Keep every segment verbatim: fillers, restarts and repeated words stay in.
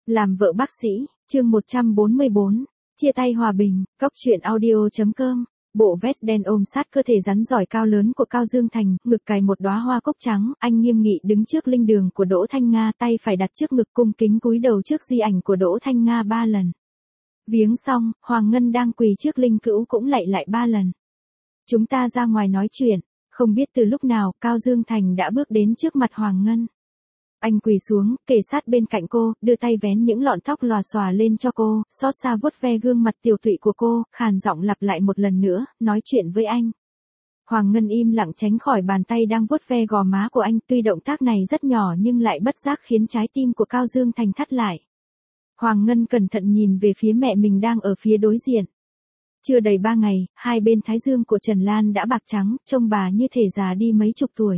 Làm vợ bác sĩ, chương một trăm bốn mươi bốn, chia tay hòa bình, Cóc truyện audio.com. Bộ vest đen ôm sát cơ thể rắn giỏi cao lớn của Cao Dương Thành, ngực cài một đóa hoa cúc trắng, anh nghiêm nghị đứng trước linh đường của Đỗ Thanh Nga, tay phải đặt trước ngực cung kính cúi đầu trước di ảnh của Đỗ Thanh Nga ba lần. Viếng xong, Hoàng Ngân đang quỳ trước linh cữu cũng lạy lại ba lần. Chúng ta ra ngoài nói chuyện, không biết từ lúc nào Cao Dương Thành đã bước đến trước mặt Hoàng Ngân. Anh quỳ xuống, kề sát bên cạnh cô, đưa tay vén những lọn tóc lòa xòa lên cho cô, xót xa vuốt ve gương mặt tiều tụy của cô, khàn giọng lặp lại một lần nữa, nói chuyện với anh. Hoàng Ngân im lặng tránh khỏi bàn tay đang vuốt ve gò má của anh, tuy động tác này rất nhỏ nhưng lại bất giác khiến trái tim của Cao Dương Thành thắt lại. Hoàng Ngân cẩn thận nhìn về phía mẹ mình đang ở phía đối diện. Chưa đầy ba ngày, hai bên thái dương của Trần Lan đã bạc trắng, trông bà như thể già đi mấy chục tuổi.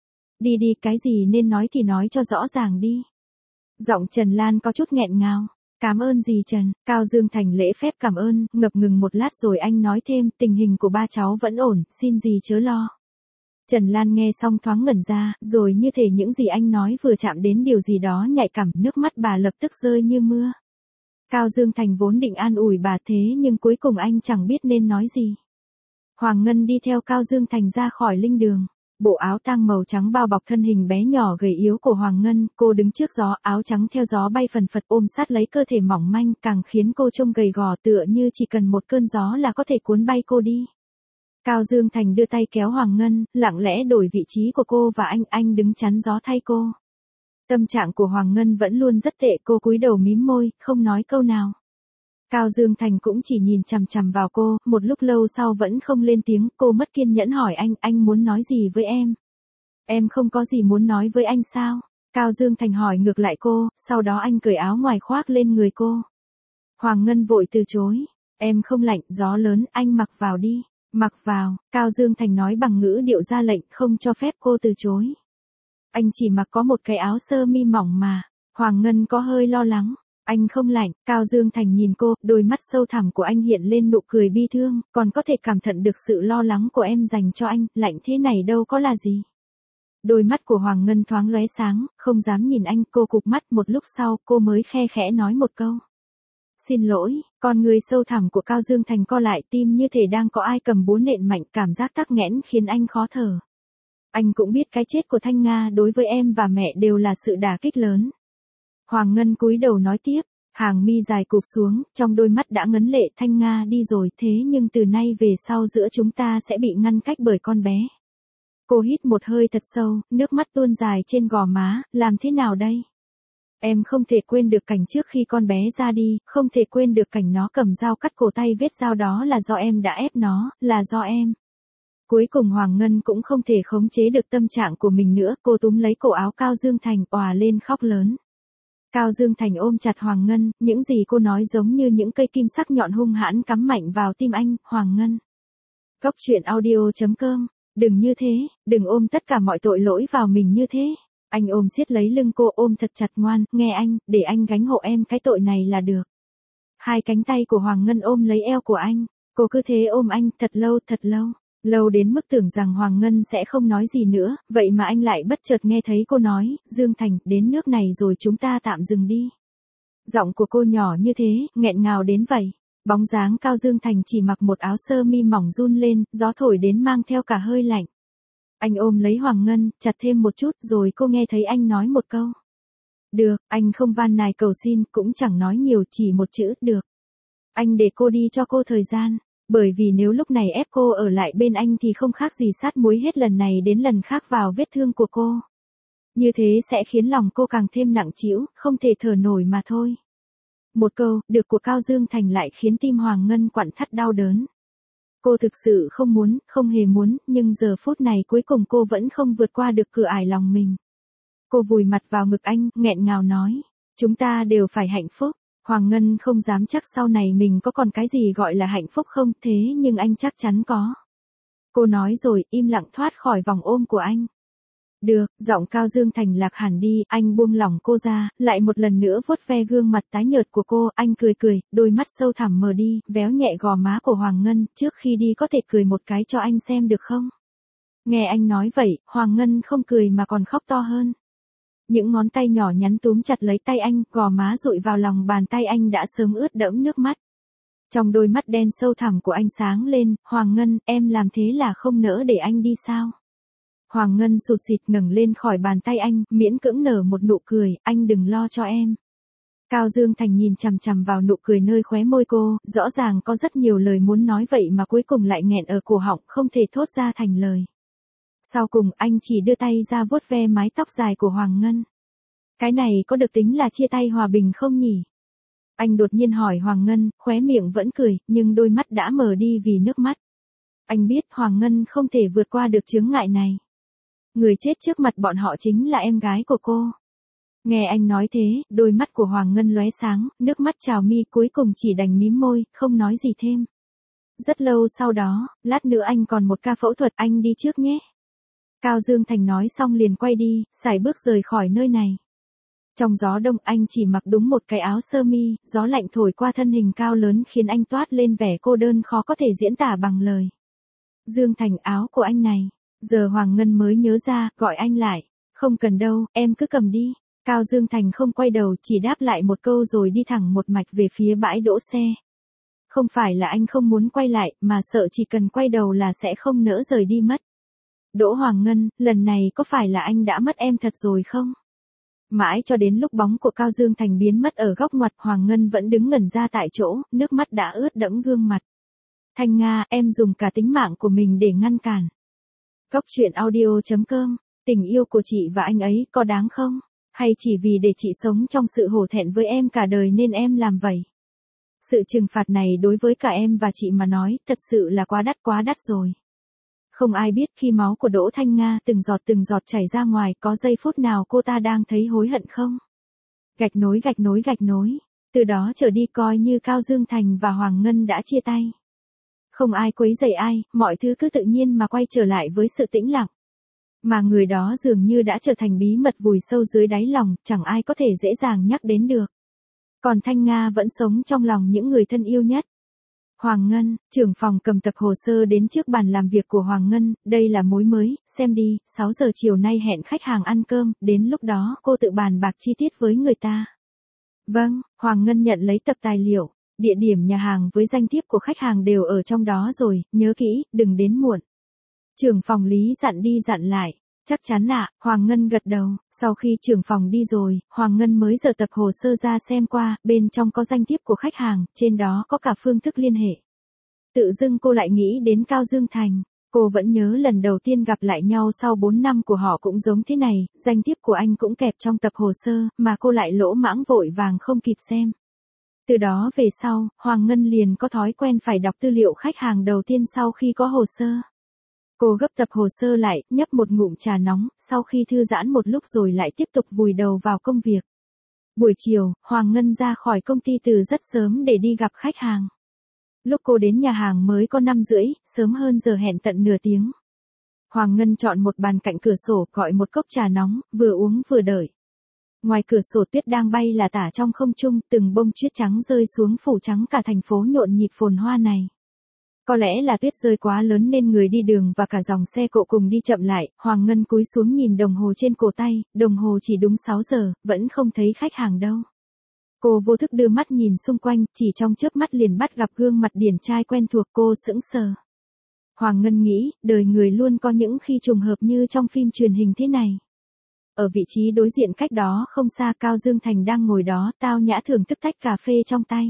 Đi đi, cái gì nên nói thì nói cho rõ ràng đi. Giọng Trần Lan có chút nghẹn ngào. Cảm ơn dì Trần. Cao Dương Thành lễ phép cảm ơn, ngập ngừng một lát rồi anh nói thêm, tình hình của ba cháu vẫn ổn, xin dì chớ lo. Trần Lan nghe xong thoáng ngẩn ra, rồi như thể những gì anh nói vừa chạm đến điều gì đó nhạy cảm, nước mắt bà lập tức rơi như mưa. Cao Dương Thành vốn định an ủi bà thế nhưng cuối cùng anh chẳng biết nên nói gì. Hoàng Ngân đi theo Cao Dương Thành ra khỏi linh đường. Bộ áo tang màu trắng bao bọc thân hình bé nhỏ gầy yếu của Hoàng Ngân, cô đứng trước gió, áo trắng theo gió bay phần phật ôm sát lấy cơ thể mỏng manh, càng khiến cô trông gầy gò tựa như chỉ cần một cơn gió là có thể cuốn bay cô đi. Cao Dương Thành đưa tay kéo Hoàng Ngân, lặng lẽ đổi vị trí của cô và anh, anh đứng chắn gió thay cô. Tâm trạng của Hoàng Ngân vẫn luôn rất tệ, cô cúi đầu mím môi, không nói câu nào. Cao Dương Thành cũng chỉ nhìn chằm chằm vào cô, một lúc lâu sau vẫn không lên tiếng, cô mất kiên nhẫn hỏi anh, anh muốn nói gì với em? Em không có gì muốn nói với anh sao? Cao Dương Thành hỏi ngược lại cô, sau đó anh cởi áo ngoài khoác lên người cô. Hoàng Ngân vội từ chối, em không lạnh, gió lớn, anh mặc vào đi, mặc vào, Cao Dương Thành nói bằng ngữ điệu ra lệnh, không cho phép cô từ chối. Anh chỉ mặc có một cái áo sơ mi mỏng mà, Hoàng Ngân có hơi lo lắng. Anh không lạnh, Cao Dương Thành nhìn cô, đôi mắt sâu thẳm của anh hiện lên nụ cười bi thương, còn có thể cảm nhận được sự lo lắng của em dành cho anh, lạnh thế này đâu có là gì. Đôi mắt của Hoàng Ngân thoáng lóe sáng, không dám nhìn anh, cô cụp mắt, một lúc sau, cô mới khe khẽ nói một câu. Xin lỗi, con người sâu thẳm của Cao Dương Thành co lại, tim như thể đang có ai cầm búa nện mạnh, cảm giác tắc nghẽn khiến anh khó thở. Anh cũng biết cái chết của Thanh Nga đối với em và mẹ đều là sự đả kích lớn. Hoàng Ngân cúi đầu nói tiếp, hàng mi dài cụp xuống, trong đôi mắt đã ngấn lệ. Thanh Nga đi rồi, thế nhưng từ nay về sau giữa chúng ta sẽ bị ngăn cách bởi con bé. Cô hít một hơi thật sâu, nước mắt tuôn dài trên gò má, làm thế nào đây? Em không thể quên được cảnh trước khi con bé ra đi, không thể quên được cảnh nó cầm dao cắt cổ tay, vết dao đó là do em đã ép nó, là do em. Cuối cùng Hoàng Ngân cũng không thể khống chế được tâm trạng của mình nữa, cô túm lấy cổ áo Cao Dương Thành, òa lên khóc lớn. Cao Dương Thành ôm chặt Hoàng Ngân, những gì cô nói giống như những cây kim sắc nhọn hung hãn cắm mạnh vào tim anh. Hoàng Ngân. Cóc truyện audio.com. Đừng như thế, đừng ôm tất cả mọi tội lỗi vào mình như thế. Anh ôm siết lấy lưng cô, ôm thật chặt, ngoan, nghe anh, để anh gánh hộ em cái tội này là được. Hai cánh tay của Hoàng Ngân ôm lấy eo của anh, cô cứ thế ôm anh thật lâu thật lâu. Lâu đến mức tưởng rằng Hoàng Ngân sẽ không nói gì nữa, vậy mà anh lại bất chợt nghe thấy cô nói, Dương Thành, đến nước này rồi chúng ta tạm dừng đi. Giọng của cô nhỏ như thế, nghẹn ngào đến vậy. Bóng dáng Cao Dương Thành chỉ mặc một áo sơ mi mỏng run lên, gió thổi đến mang theo cả hơi lạnh. Anh ôm lấy Hoàng Ngân, chặt thêm một chút, rồi cô nghe thấy anh nói một câu. Được, anh không van nài cầu xin, cũng chẳng nói nhiều, chỉ một chữ, được. Anh để cô đi cho cô thời gian. Bởi vì nếu lúc này ép cô ở lại bên anh thì không khác gì sát muối hết lần này đến lần khác vào vết thương của cô. Như thế sẽ khiến lòng cô càng thêm nặng trĩu, không thể thở nổi mà thôi. Một câu, được của Cao Dương Thành lại khiến tim Hoàng Ngân quặn thắt đau đớn. Cô thực sự không muốn, không hề muốn, nhưng giờ phút này cuối cùng cô vẫn không vượt qua được cửa ải lòng mình. Cô vùi mặt vào ngực anh, nghẹn ngào nói, chúng ta đều phải hạnh phúc. Hoàng Ngân không dám chắc sau này mình có còn cái gì gọi là hạnh phúc không, thế nhưng anh chắc chắn có. Cô nói rồi, im lặng thoát khỏi vòng ôm của anh. Được, giọng Cao Dương Thành lạc hẳn đi, anh buông lỏng cô ra, lại một lần nữa vuốt ve gương mặt tái nhợt của cô, anh cười cười, đôi mắt sâu thẳm mờ đi, véo nhẹ gò má của Hoàng Ngân, trước khi đi có thể cười một cái cho anh xem được không? Nghe anh nói vậy, Hoàng Ngân không cười mà còn khóc to hơn. Những ngón tay nhỏ nhắn túm chặt lấy tay anh, gò má dụi vào lòng bàn tay anh đã sớm ướt đẫm nước mắt. Trong đôi mắt đen sâu thẳm của anh sáng lên, Hoàng Ngân, em làm thế là không nỡ để anh đi sao? Hoàng Ngân sụt sịt ngẩng lên khỏi bàn tay anh, miễn cưỡng nở một nụ cười, anh đừng lo cho em. Cao Dương Thành nhìn chằm chằm vào nụ cười nơi khóe môi cô, rõ ràng có rất nhiều lời muốn nói vậy mà cuối cùng lại nghẹn ở cổ họng, không thể thốt ra thành lời. Sau cùng anh chỉ đưa tay ra vuốt ve mái tóc dài của Hoàng Ngân. Cái này có được tính là chia tay hòa bình không nhỉ? Anh đột nhiên hỏi Hoàng Ngân, khóe miệng vẫn cười, nhưng đôi mắt đã mờ đi vì nước mắt. Anh biết Hoàng Ngân không thể vượt qua được chướng ngại này. Người chết trước mặt bọn họ chính là em gái của cô. Nghe anh nói thế, đôi mắt của Hoàng Ngân lóe sáng, nước mắt trào mi, cuối cùng chỉ đành mím môi, không nói gì thêm. Rất lâu sau đó, lát nữa anh còn một ca phẫu thuật, anh đi trước nhé. Cao Dương Thành nói xong liền quay đi, sải bước rời khỏi nơi này. Trong gió đông anh chỉ mặc đúng một cái áo sơ mi, gió lạnh thổi qua thân hình cao lớn khiến anh toát lên vẻ cô đơn khó có thể diễn tả bằng lời. Dương Thành, áo của anh này. Giờ Hoàng Ngân mới nhớ ra, gọi anh lại. Không cần đâu, em cứ cầm đi. Cao Dương Thành không quay đầu, chỉ đáp lại một câu rồi đi thẳng một mạch về phía bãi đỗ xe. Không phải là anh không muốn quay lại, mà sợ chỉ cần quay đầu là sẽ không nỡ rời đi mất. Đỗ Hoàng Ngân, lần này có phải là anh đã mất em thật rồi không? Mãi cho đến lúc bóng của Cao Dương Thành biến mất ở góc ngoặt, Hoàng Ngân vẫn đứng ngẩn ra tại chỗ, nước mắt đã ướt đẫm gương mặt. Thanh Nga, em dùng cả tính mạng của mình để ngăn cản. Góc truyện audio chấm com, tình yêu của chị và anh ấy có đáng không? Hay chỉ vì để chị sống trong sự hổ thẹn với em cả đời nên em làm vậy? Sự trừng phạt này đối với cả em và chị mà nói, thật sự là quá đắt quá đắt rồi. Không ai biết khi máu của Đỗ Thanh Nga từng giọt từng giọt chảy ra ngoài, có giây phút nào cô ta đang thấy hối hận không? Gạch nối gạch nối gạch nối. Từ đó trở đi coi như Cao Dương Thành và Hoàng Ngân đã chia tay. Không ai quấy rầy ai, mọi thứ cứ tự nhiên mà quay trở lại với sự tĩnh lặng. Mà người đó dường như đã trở thành bí mật vùi sâu dưới đáy lòng, chẳng ai có thể dễ dàng nhắc đến được. Còn Thanh Nga vẫn sống trong lòng những người thân yêu nhất. Hoàng Ngân, trưởng phòng cầm tập hồ sơ đến trước bàn làm việc của Hoàng Ngân, đây là mối mới, xem đi, sáu giờ chiều nay hẹn khách hàng ăn cơm, đến lúc đó cô tự bàn bạc chi tiết với người ta. Vâng, Hoàng Ngân nhận lấy tập tài liệu, địa điểm nhà hàng với danh thiếp của khách hàng đều ở trong đó rồi, nhớ kỹ, đừng đến muộn. Trưởng phòng Lý dặn đi dặn lại. Chắc chắn ạ, Hoàng Ngân gật đầu, sau khi trưởng phòng đi rồi, Hoàng Ngân mới dở tập hồ sơ ra xem qua, bên trong có danh thiếp của khách hàng, trên đó có cả phương thức liên hệ. Tự dưng cô lại nghĩ đến Cao Dương Thành, cô vẫn nhớ lần đầu tiên gặp lại nhau sau bốn năm của họ cũng giống thế này, danh thiếp của anh cũng kẹp trong tập hồ sơ, mà cô lại lỗ mãng vội vàng không kịp xem. Từ đó về sau, Hoàng Ngân liền có thói quen phải đọc tư liệu khách hàng đầu tiên sau khi có hồ sơ. Cô gấp tập hồ sơ lại, nhấp một ngụm trà nóng, sau khi thư giãn một lúc rồi lại tiếp tục vùi đầu vào công việc. Buổi chiều, Hoàng Ngân ra khỏi công ty từ rất sớm để đi gặp khách hàng. Lúc cô đến nhà hàng mới có năm rưỡi, sớm hơn giờ hẹn tận nửa tiếng. Hoàng Ngân chọn một bàn cạnh cửa sổ, gọi một cốc trà nóng, vừa uống vừa đợi. Ngoài cửa sổ tuyết đang bay là tả trong không trung, từng bông tuyết trắng rơi xuống phủ trắng cả thành phố nhộn nhịp phồn hoa này. Có lẽ là tuyết rơi quá lớn nên người đi đường và cả dòng xe cộ cùng đi chậm lại, Hoàng Ngân cúi xuống nhìn đồng hồ trên cổ tay, đồng hồ chỉ đúng sáu giờ, vẫn không thấy khách hàng đâu. Cô vô thức đưa mắt nhìn xung quanh, chỉ trong chớp mắt liền bắt gặp gương mặt điển trai quen thuộc, cô sững sờ. Hoàng Ngân nghĩ, đời người luôn có những khi trùng hợp như trong phim truyền hình thế này. Ở vị trí đối diện cách đó không xa, Cao Dương Thành đang ngồi đó, tao nhã thưởng thức tách cà phê trong tay.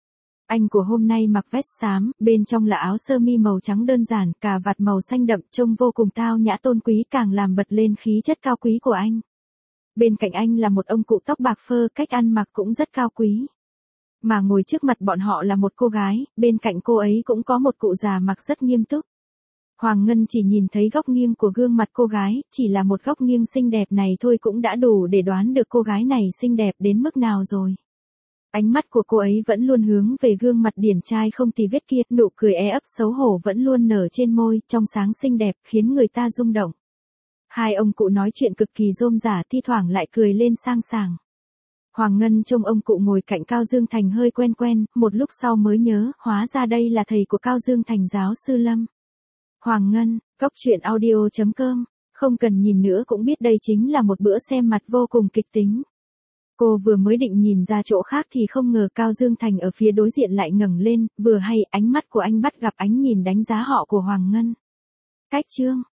Anh của hôm nay mặc vest xám, bên trong là áo sơ mi màu trắng đơn giản, cà vạt màu xanh đậm, trông vô cùng tao nhã tôn quý, càng làm bật lên khí chất cao quý của anh. Bên cạnh anh là một ông cụ tóc bạc phơ, cách ăn mặc cũng rất cao quý. Mà ngồi trước mặt bọn họ là một cô gái, bên cạnh cô ấy cũng có một cụ già mặc rất nghiêm túc. Hoàng Ngân chỉ nhìn thấy góc nghiêng của gương mặt cô gái, chỉ là một góc nghiêng xinh đẹp này thôi cũng đã đủ để đoán được cô gái này xinh đẹp đến mức nào rồi. Ánh mắt của cô ấy vẫn luôn hướng về gương mặt điển trai không tì vết kia, nụ cười e ấp xấu hổ vẫn luôn nở trên môi, trong sáng xinh đẹp, khiến người ta rung động. Hai ông cụ nói chuyện cực kỳ rôm rả, thi thoảng lại cười lên sang sảng. Hoàng Ngân trông ông cụ ngồi cạnh Cao Dương Thành hơi quen quen, một lúc sau mới nhớ, hóa ra đây là thầy của Cao Dương Thành, giáo sư Lâm. Hoàng Ngân, góc truyện audio chấm com Không cần nhìn nữa cũng biết đây chính là một bữa xem mặt vô cùng kịch tính. Cô vừa mới định nhìn ra chỗ khác thì không ngờ Cao Dương Thành ở phía đối diện lại ngẩng lên, vừa hay ánh mắt của anh bắt gặp ánh nhìn đánh giá họ của Hoàng Ngân. Cách chương